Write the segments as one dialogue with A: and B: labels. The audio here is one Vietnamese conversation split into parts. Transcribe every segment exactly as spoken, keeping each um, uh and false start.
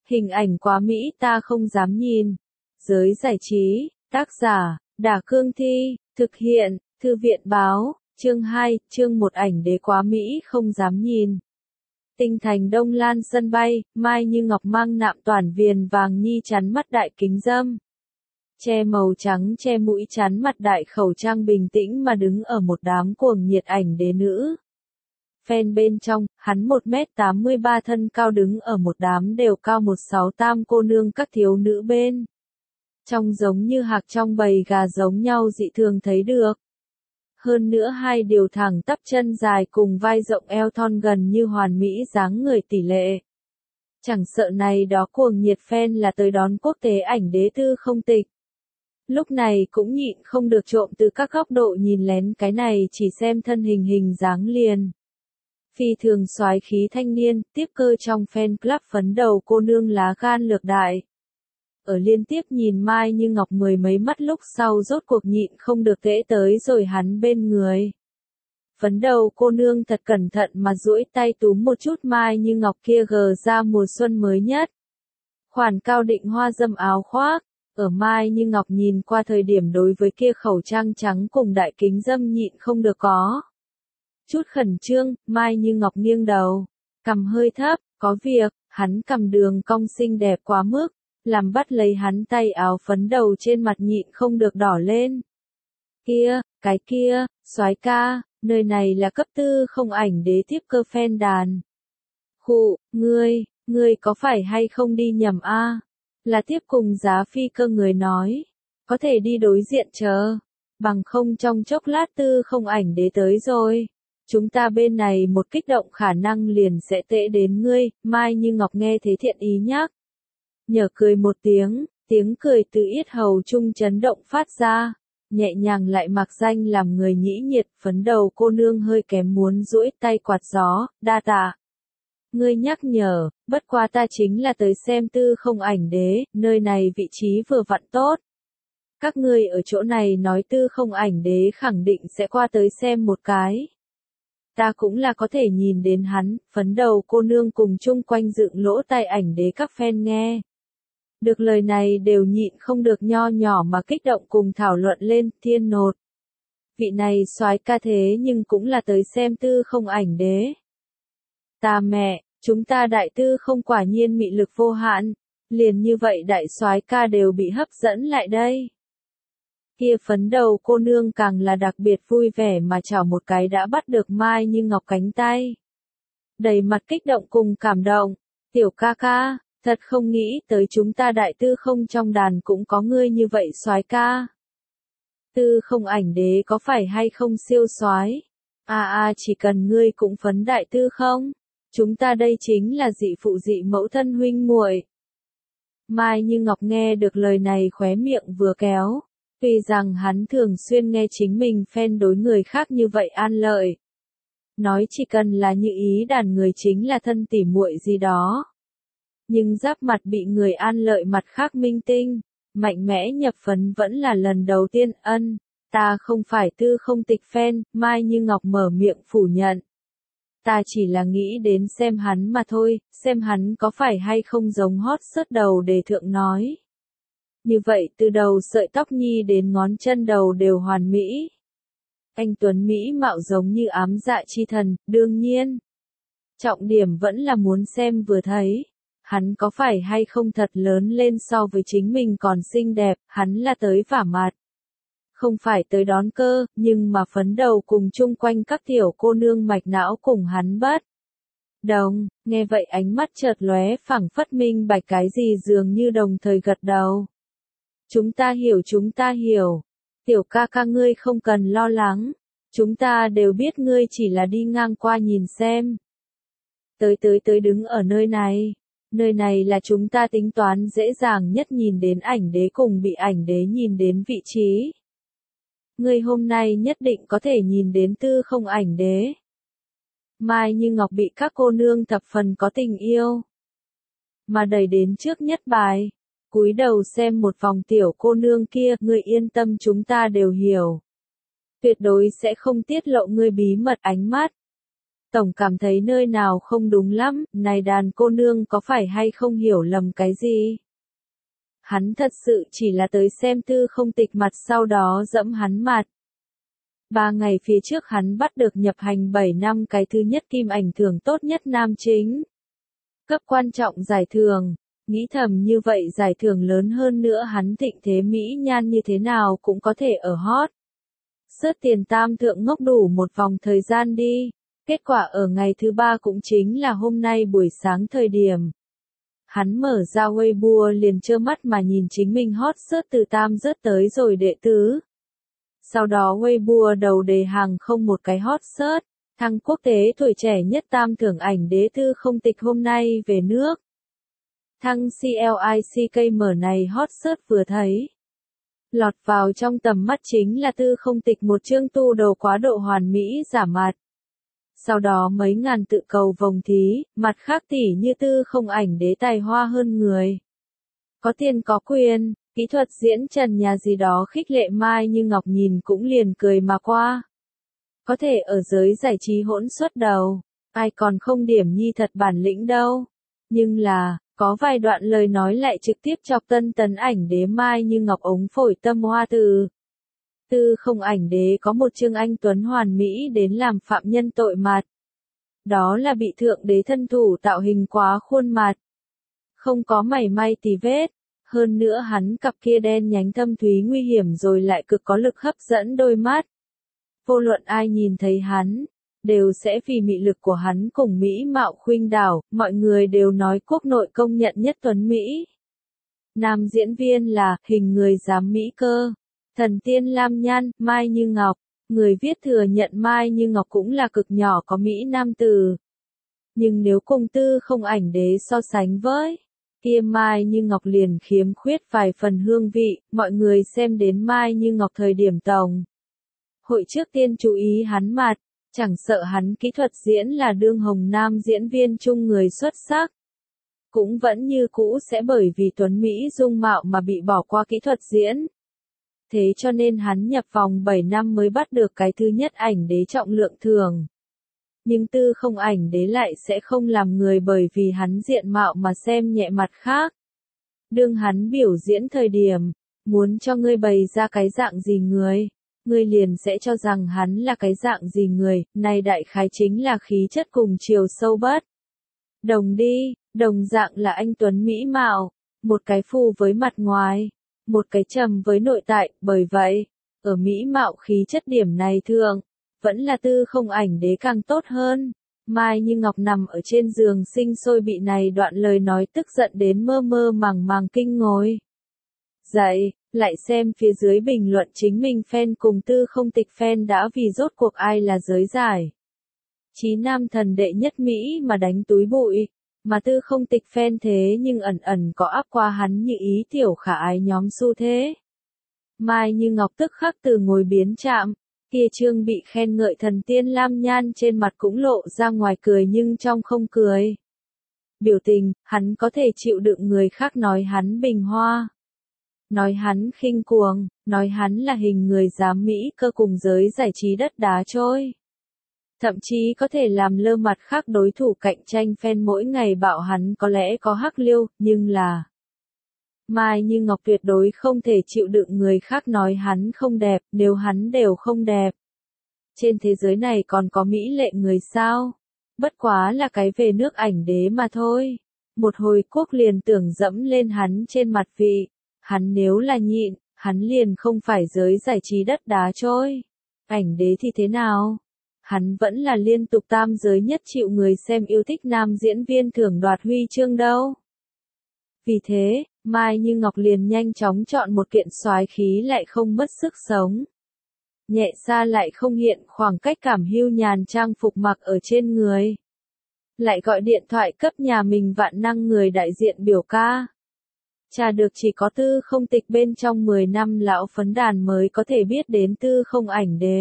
A: Hình ảnh quá mỹ ta không dám nhìn. Giới giải trí, tác giả, Đả Cương Thi, thực hiện, Thư viện báo, chương hai, chương một ảnh đế quá mỹ không dám nhìn. Tinh thành Đông Lan sân bay, Mai Như Ngọc mang nạm toàn viền vàng nhi chắn mắt đại kính râm. Che màu trắng che mũi chắn mặt đại khẩu trang bình tĩnh mà đứng ở một đám cuồng nhiệt ảnh đế nữ. Fan bên trong, hắn một mét tám mươi ba thân cao đứng ở một đám đều cao một sáu tam cô nương các thiếu nữ bên. Trông giống như hạc trong bầy gà giống nhau dị thường thấy được. Hơn nữa hai điều thẳng tắp chân dài cùng vai rộng eo thon gần như hoàn mỹ dáng người tỷ lệ. Chẳng sợ này đó cuồng nhiệt fan là tới đón quốc tế ảnh đế tư không tịch. Lúc này cũng nhịn không được trộm từ các góc độ nhìn lén cái này chỉ xem thân hình hình dáng liền. Phi thường soái khí thanh niên, tiếp cơ trong fan club phấn đầu cô nương lá gan lược đại. Ở liên tiếp nhìn Mai Như Ngọc mười mấy mắt lúc sau rốt cuộc nhịn không được tễ tới rồi hắn bên người. Phấn đầu cô nương thật cẩn thận mà duỗi tay túm một chút Mai Như Ngọc kia gờ ra mùa xuân mới nhất. Khoản cao định hoa dâm áo khoác, ở Mai Như Ngọc nhìn qua thời điểm đối với kia khẩu trang trắng cùng đại kính dâm nhịn không được có. Chút khẩn trương, Mai Như Ngọc nghiêng đầu, cằm hơi thấp, có việc, hắn cầm đường cong xinh đẹp quá mức, làm bắt lấy hắn tay áo phấn đầu trên mặt nhịn không được đỏ lên. Kia, cái kia, soái ca, nơi này là cấp tư không ảnh đế tiếp cơ fan đàn. Khụ, ngươi, ngươi có phải hay không đi nhầm a? Là tiếp cùng giá phi cơ người nói, có thể đi đối diện chờ, bằng không trong chốc lát tư không ảnh đế tới rồi. Chúng ta bên này một kích động khả năng liền sẽ tệ đến ngươi, Mai Như Ngọc nghe thế thiện ý nhắc. Nhở cười một tiếng, tiếng cười từ yết hầu trung chấn động phát ra, nhẹ nhàng lại mặc danh làm người nhĩ nhiệt, phấn đầu cô nương hơi kém muốn duỗi tay quạt gió, đa tạ. Ngươi nhắc nhở, bất qua ta chính là tới xem tư không ảnh đế, nơi này vị trí vừa vặn tốt. Các ngươi ở chỗ này nói tư không ảnh đế khẳng định sẽ qua tới xem một cái. Ta cũng là có thể nhìn đến hắn, phấn đầu cô nương cùng chung quanh dựng lỗ tai ảnh đế các fan nghe. Được lời này đều nhịn không được nho nhỏ mà kích động cùng thảo luận lên, thiên nột. Vị này soái ca thế nhưng cũng là tới xem tư không ảnh đế. Ta mẹ, chúng ta đại tư không quả nhiên mị lực vô hạn, liền như vậy đại soái ca đều bị hấp dẫn lại đây. Kia phấn đầu cô nương càng là đặc biệt vui vẻ mà chào một cái đã bắt được Mai Như Ngọc cánh tay. Đầy mặt kích động cùng cảm động, tiểu ca ca, thật không nghĩ tới chúng ta đại tư không trong đàn cũng có ngươi như vậy soái ca. Tư không ảnh đế có phải hay không siêu soái? À à chỉ cần ngươi cũng phấn đại tư không? Chúng ta đây chính là dị phụ dị mẫu thân huynh muội. Mai Như Ngọc nghe được lời này khóe miệng vừa kéo. Tuy rằng hắn thường xuyên nghe chính mình fan đối người khác như vậy an lợi. Nói chỉ cần là như ý đàn người chính là thân tỉ muội gì đó. Nhưng giáp mặt bị người an lợi mặt khác minh tinh, mạnh mẽ nhập phấn vẫn là lần đầu tiên. Ân, ta không phải tư không tịch fan, Mai Như Ngọc mở miệng phủ nhận. Ta chỉ là nghĩ đến xem hắn mà thôi, xem hắn có phải hay không giống hot sớt đầu đề thượng nói. Như vậy từ đầu sợi tóc nhi đến ngón chân đầu đều hoàn mỹ. Anh Tuấn Mỹ mạo giống như ám dạ chi thần, đương nhiên. Trọng điểm vẫn là muốn xem vừa thấy. Hắn có phải hay không thật lớn lên so với chính mình còn xinh đẹp, hắn là tới vả mặt. Không phải tới đón cơ, nhưng mà phấn đầu cùng chung quanh các tiểu cô nương mạch não cùng hắn bất. Đồng, nghe vậy ánh mắt chợt lóe phẳng phất minh bạch cái gì dường như đồng thời gật đầu. Chúng ta hiểu chúng ta hiểu. Tiểu ca ca ngươi không cần lo lắng. Chúng ta đều biết ngươi chỉ là đi ngang qua nhìn xem. Tới tới tới đứng ở nơi này. Nơi này là chúng ta tính toán dễ dàng nhất nhìn đến ảnh đế cùng bị ảnh đế nhìn đến vị trí. Ngươi hôm nay nhất định có thể nhìn đến tư không ảnh đế. Mai Như Ngọc bị các cô nương thập phần có tình yêu. Mà đẩy đến trước nhất bài. Cúi đầu xem một vòng tiểu cô nương kia, ngươi yên tâm chúng ta đều hiểu. Tuyệt đối sẽ không tiết lộ ngươi bí mật ánh mắt. tổng cảm thấy nơi nào không đúng lắm, này đàn cô nương có phải hay không hiểu lầm cái gì? Hắn thật sự chỉ là tới xem Tư Không Tịch mặt sau đó dẫm hắn mặt. Ba ngày phía trước hắn bắt được nhập hành bảy năm cái thứ nhất kim ảnh thưởng tốt nhất nam chính. Cấp quan trọng giải thưởng, nghĩ thầm như vậy giải thưởng lớn hơn nữa hắn thịnh thế mỹ nhan như thế nào cũng có thể ở hot. Sớt tiền tam thượng ngốc đủ một vòng thời gian đi, kết quả ở ngày thứ ba cũng chính là hôm nay buổi sáng thời điểm. Hắn mở ra Weibo liền trơ mắt mà nhìn chính mình hot sớt từ tam rớt tới rồi đệ tứ. Sau đó Weibo đầu đề hàng không một cái hot search, thăng quốc tế tuổi trẻ nhất tam thưởng ảnh đế Tư Không Tịch hôm nay về nước. Thăng CLICK mở này hot search vừa thấy. Lọt vào trong tầm mắt chính là Tư Không Tịch một chương tu đầu quá độ hoàn mỹ giả mặt. Sau đó mấy ngàn tự cầu vồng thí, mặt khác tỉ như Tư Không ảnh đế tài hoa hơn người. Có tiền có quyền. Kỹ thuật diễn trần nhà gì đó khích lệ Mai Như Ngọc nhìn cũng liền cười mà qua. Có thể ở giới giải trí hỗn suất đầu, ai còn không điểm nhi thật bản lĩnh đâu. Nhưng là, có vài đoạn lời nói lại trực tiếp chọc tân tấn ảnh đế Mai Như Ngọc ống phổi tâm hoa từ. Tư Không ảnh đế có một chương anh tuấn hoàn mỹ đến làm phạm nhân tội mặt. Đó là bị thượng đế thân thủ tạo hình quá khuôn mặt. Không có mảy may tì vết. Hơn nữa hắn cặp kia đen nhánh thâm thúy nguy hiểm rồi lại cực có lực hấp dẫn đôi mắt. Vô luận ai nhìn thấy hắn, đều sẽ vì mị lực của hắn cùng mỹ mạo khuynh đảo, mọi người đều nói quốc nội công nhận nhất tuấn Mỹ. Nam diễn viên là hình người giám mỹ cơ, thần tiên lam nhan, Mai Như Ngọc, người viết thừa nhận Mai Như Ngọc cũng là cực nhỏ có Mỹ nam tử. Nhưng nếu cùng Tư Không ảnh đế so sánh với kia Mai Như Ngọc liền khiếm khuyết vài phần hương vị, mọi người xem đến Mai Như Ngọc thời điểm tổng. Hội trước tiên chú ý hắn mặt, chẳng sợ hắn kỹ thuật diễn là đương hồng nam diễn viên chung người xuất sắc. Cũng vẫn như cũ sẽ bởi vì tuấn Mỹ dung mạo mà bị bỏ qua kỹ thuật diễn. Thế cho nên hắn nhập vòng bảy năm mới bắt được cái thứ nhất ảnh đế trọng lượng thường. Nhưng Tư Không ảnh đế lại sẽ không làm người bởi vì hắn diện mạo mà xem nhẹ mặt khác. Đương hắn biểu diễn thời điểm, muốn cho ngươi bày ra cái dạng gì người, ngươi liền sẽ cho rằng hắn là cái dạng gì người, này đại khái chính là khí chất cùng chiều sâu bất. Đồng đi, đồng dạng là anh tuấn mỹ mạo, một cái phù với mặt ngoài, một cái trầm với nội tại, bởi vậy, ở mỹ mạo khí chất điểm này thường. Vẫn là Tư Không ảnh đế càng tốt hơn. Mai Như Ngọc nằm ở trên giường sinh sôi bị này đoạn lời nói tức giận đến mơ mơ màng màng kinh ngồi. Dậy, lại xem phía dưới bình luận chính mình fan cùng Tư Không Tịch fan đã vì rốt cuộc ai là giới giải. Chí nam thần đệ nhất Mỹ mà đánh túi bụi, mà Tư Không Tịch fan thế nhưng ẩn ẩn có áp qua hắn như ý tiểu khả ái nhóm xu thế. Mai Như Ngọc tức khắc từ ngồi biến chạm. Kia trương bị khen ngợi thần tiên lam nhan trên mặt cũng lộ ra ngoài cười nhưng trong không cười. Biểu tình, hắn có thể chịu đựng người khác nói hắn bình hoa. Nói hắn khinh cuồng, nói hắn là hình người dám mỹ cơ cùng giới giải trí đất đá trôi. Thậm chí có thể làm lơ mặt khác đối thủ cạnh tranh fan mỗi ngày bảo hắn có lẽ có hắc liêu, nhưng là... Mai Như Ngọc tuyệt đối không thể chịu đựng người khác nói hắn không đẹp, nếu hắn đều không đẹp. Trên thế giới này còn có mỹ lệ người sao? Bất quá là cái về nước ảnh đế mà thôi. Một hồi quốc liền tưởng dẫm lên hắn trên mặt vị. Hắn nếu là nhịn, hắn liền không phải giới giải trí đất đá trôi. Ảnh đế thì thế nào? Hắn vẫn là liên tục tam giới nhất chịu người xem yêu thích nam diễn viên thưởng đoạt huy chương đâu. Vì thế, Mai Như Ngọc liền nhanh chóng chọn một kiện soái khí lại không mất sức sống. Nhẹ xa lại không hiện khoảng cách cảm hưu nhàn trang phục mặc ở trên người. Lại gọi điện thoại cấp nhà mình vạn năng người đại diện biểu ca. Chà được chỉ có Tư Không Tịch bên trong mười năm lão phấn đàn mới có thể biết đến Tư Không ảnh đế.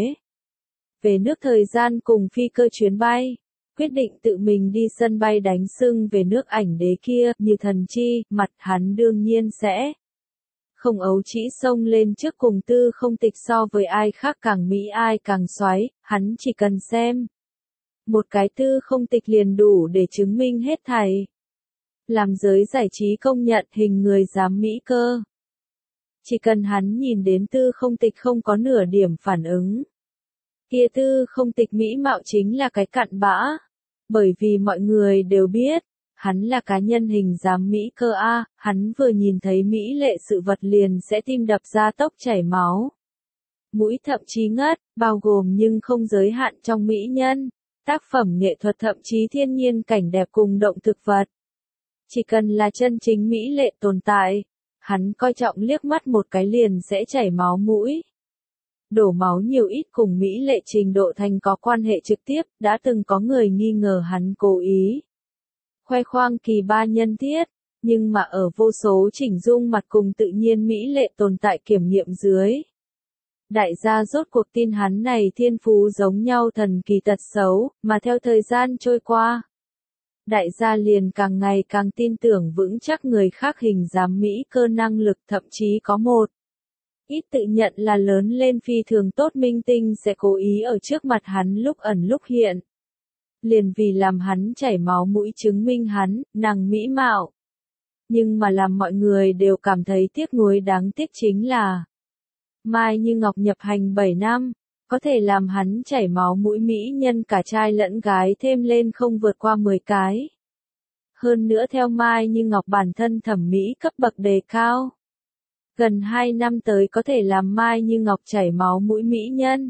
A: Về nước thời gian cùng phi cơ chuyến bay. Quyết định tự mình đi sân bay đánh sưng về nước ảnh đế kia, như thần chi, mặt hắn đương nhiên sẽ không ấu trĩ xông lên trước cùng Tư Không Tịch so với ai khác càng mỹ ai càng xoáy, hắn chỉ cần xem. Một cái tư không tịch liền đủ để chứng minh hết thảy. Làm giới giải trí công nhận hình người giám mỹ cơ. Chỉ cần hắn nhìn đến tư không tịch không có nửa điểm phản ứng. Kia tư không tịch mỹ mạo chính là cái cặn bã. Bởi vì mọi người đều biết, hắn là cá nhân hình giám mỹ cơ A, hắn vừa nhìn thấy mỹ lệ sự vật liền sẽ tim đập ra tốc chảy máu. Mũi thậm chí ngất, bao gồm nhưng không giới hạn trong mỹ nhân, tác phẩm nghệ thuật thậm chí thiên nhiên cảnh đẹp cùng động thực vật. Chỉ cần là chân chính mỹ lệ tồn tại, hắn coi trọng liếc mắt một cái liền sẽ chảy máu mũi. Đổ máu nhiều ít cùng mỹ lệ trình độ thành có quan hệ trực tiếp, đã từng có người nghi ngờ hắn cố ý. Khoe khoang kỳ ba nhân thiết, nhưng mà ở vô số chỉnh dung mặt cùng tự nhiên mỹ lệ tồn tại kiểm nghiệm dưới. Đại gia rốt cuộc tin hắn này thiên phú giống nhau thần kỳ tật xấu, mà theo thời gian trôi qua. Đại gia liền càng ngày càng tin tưởng vững chắc người khác hình giám mỹ cơ năng lực thậm chí có một. Ít tự nhận là lớn lên phi thường tốt minh tinh sẽ cố ý ở trước mặt hắn lúc ẩn lúc hiện. Liền vì làm hắn chảy máu mũi chứng minh hắn, nàng mỹ mạo. Nhưng mà làm mọi người đều cảm thấy tiếc nuối đáng tiếc chính là Mai Như Ngọc nhập hành bảy năm, có thể làm hắn chảy máu mũi mỹ nhân cả trai lẫn gái thêm lên không vượt qua mười cái. Hơn nữa theo Mai Như Ngọc bản thân thẩm mỹ cấp bậc đề cao. Gần hai năm tới có thể làm Mai Như Ngọc chảy máu mũi mỹ nhân.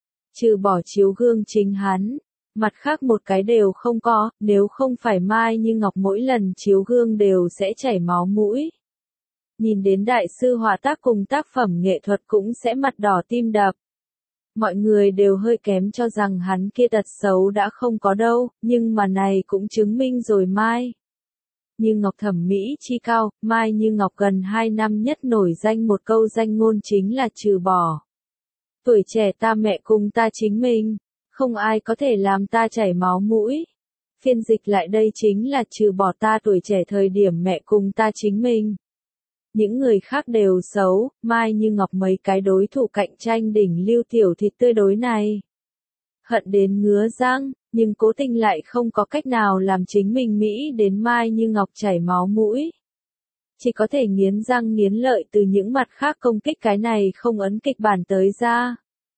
A: Trừ bỏ chiếu gương chính hắn, mặt khác một cái đều không có, nếu không phải Mai Như Ngọc mỗi lần chiếu gương đều sẽ chảy máu mũi. Nhìn đến đại sư họa tác cùng tác phẩm nghệ thuật cũng sẽ mặt đỏ tim đập. Mọi người đều hơi kém cho rằng hắn kia tật xấu đã không có đâu, nhưng mà này cũng chứng minh rồi Mai Như Ngọc thẩm mỹ chi cao. Mai Như Ngọc gần hai năm nhất nổi danh một câu danh ngôn chính là trừ bỏ. Tuổi trẻ ta mẹ cùng ta chính mình, không ai có thể làm ta chảy máu mũi. Phiên dịch lại đây chính là trừ bỏ ta tuổi trẻ thời điểm mẹ cùng ta chính mình. Những người khác đều xấu, Mai Như Ngọc mấy cái đối thủ cạnh tranh đỉnh lưu tiểu thịt tươi đối này. Hận đến ngứa răng, nhưng cố tình lại không có cách nào làm chính mình Mỹ đến Mai Như Ngọc chảy máu mũi. Chỉ có thể nghiến răng nghiến lợi từ những mặt khác công kích cái này không ấn kịch bản tới ra.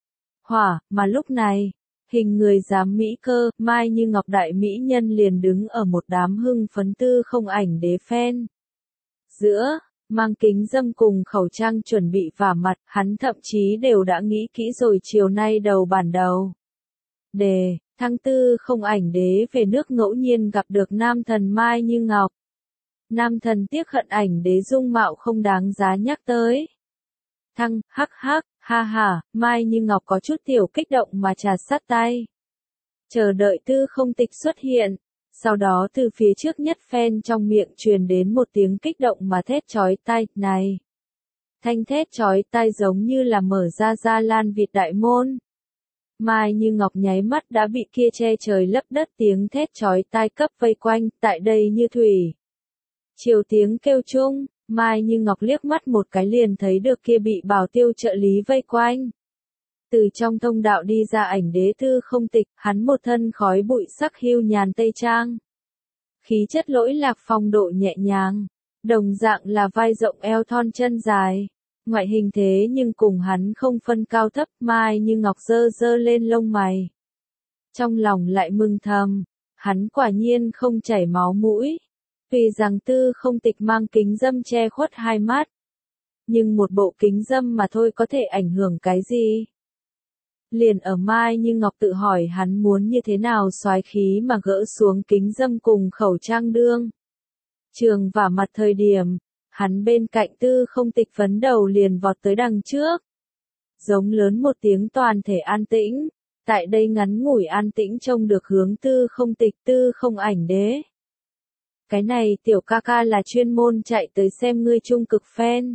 A: Hỏa, mà lúc này, hình người giám mỹ cơ, Mai Như Ngọc đại mỹ nhân liền đứng ở một đám hưng phấn tư không ảnh đế fan. Giữa, mang kính dâm cùng khẩu trang chuẩn bị vả mặt, hắn thậm chí đều đã nghĩ kỹ rồi chiều nay đầu bản đầu. Đề, tháng tư không ảnh đế về nước ngẫu nhiên gặp được nam thần Mai Như Ngọc. Nam thần tiếc hận ảnh đế dung mạo không đáng giá nhắc tới. Thăng, hắc hắc, ha ha, Mai Như Ngọc có chút tiểu kích động mà trà sát tay. Chờ đợi tư không tịch xuất hiện. Sau đó từ phía trước nhất fan trong miệng truyền đến một tiếng kích động mà thét chói tai, này. Thanh thét chói tai giống như là mở ra Gia Lan Việt đại môn. Mai Như Ngọc nháy mắt đã bị kia che trời lấp đất tiếng thét chói tai cấp vây quanh, tại đây như thủy. Chiều tiếng kêu chung, Mai Như Ngọc liếc mắt một cái liền thấy được kia bị bảo tiêu trợ lý vây quanh. Từ trong thông đạo đi ra ảnh đế tư không tịch, hắn một thân khói bụi sắc hưu nhàn tây trang. Khí chất lỗi lạc phong độ nhẹ nhàng, đồng dạng là vai rộng eo thon chân dài. Ngoại hình thế nhưng cùng hắn không phân cao thấp. Mai Như Ngọc dơ dơ lên lông mày. Trong lòng lại mừng thầm, hắn quả nhiên không chảy máu mũi. Tuy rằng tư không tịch mang kính dâm che khuất hai mắt. Nhưng một bộ kính dâm mà thôi có thể ảnh hưởng cái gì? Liền ở Mai Như Ngọc tự hỏi hắn muốn như thế nào soái khí mà gỡ xuống kính dâm cùng khẩu trang đương. Trường vả mặt thời điểm, hắn bên cạnh tư không tịch phấn đầu liền vọt tới đằng trước. Giống lớn một tiếng toàn thể an tĩnh, tại đây ngắn ngủi an tĩnh trông được hướng tư không tịch tư không ảnh đế. Cái này tiểu ca ca là chuyên môn chạy tới xem ngươi trung cực fan.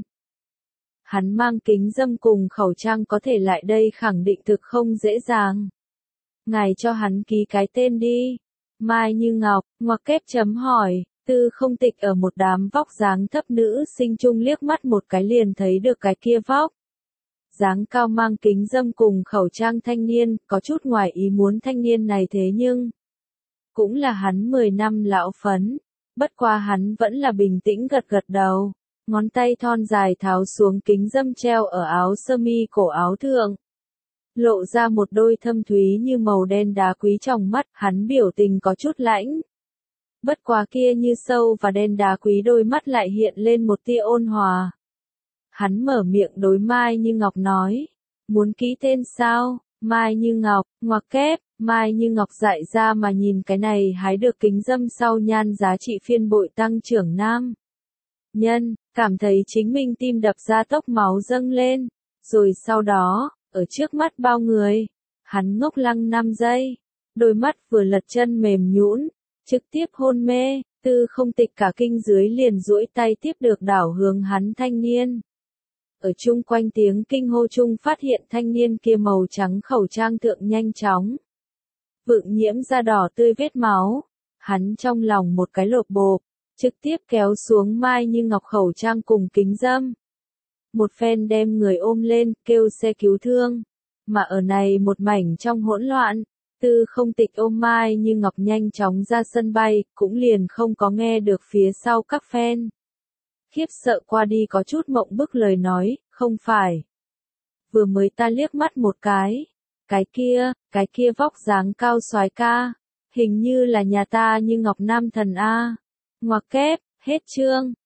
A: Hắn mang kính dâm cùng khẩu trang có thể lại đây khẳng định thực không dễ dàng. Ngài cho hắn ký cái tên đi. Mai Như Ngọc, ngoặc kép chấm hỏi, tư không tịch ở một đám vóc dáng thấp nữ sinh chung liếc mắt một cái liền thấy được cái kia vóc. dáng cao mang kính râm cùng khẩu trang thanh niên, có chút ngoài ý muốn thanh niên này thế nhưng cũng là hắn mười năm lão phấn, bất qua hắn vẫn là bình tĩnh gật gật đầu, ngón tay thon dài tháo xuống kính râm treo ở áo sơ mi cổ áo thượng. Lộ ra một đôi thâm thúy như màu đen đá quý trong mắt, hắn biểu tình có chút lãnh. Bất quá kia như sâu và đen đá quý đôi mắt lại hiện lên một tia ôn hòa. Hắn mở miệng đối Mai Như Ngọc nói, muốn ký tên sao? Mai Như Ngọc, ngoặc kép, Mai Như Ngọc dại ra mà nhìn cái này hái được kính râm sau nhan giá trị phiên bội tăng trưởng nam. Nhân, cảm thấy chính mình tim đập ra tốc máu dâng lên, rồi sau đó, ở trước mắt bao người, hắn ngốc lăng năm giây, đôi mắt vừa lật chân mềm nhũn, trực tiếp hôn mê, Tư Không Tịch cả kinh dưới liền duỗi tay tiếp được đảo hướng hắn thanh niên. Ở chung quanh tiếng kinh hô chung phát hiện thanh niên kia màu trắng khẩu trang thượng nhanh chóng vượng nhiễm ra đỏ tươi vết máu, hắn trong lòng một cái lột bộp, trực tiếp kéo xuống Mai Như Ngọc khẩu trang cùng kính râm. Một phen đem người ôm lên, kêu xe cứu thương, mà ở này một mảnh trong hỗn loạn, Tư Không Tịch ôm Mai Như Ngọc nhanh chóng ra sân bay, cũng liền không có nghe được phía sau các fan. Khiếp sợ qua đi có chút mộng bức lời nói, không phải. Vừa mới ta liếc mắt một cái. Cái kia, cái kia vóc dáng cao soái ca. Hình như là nhà ta Như Ngọc nam thần A. Ngoặc kép, hết chương.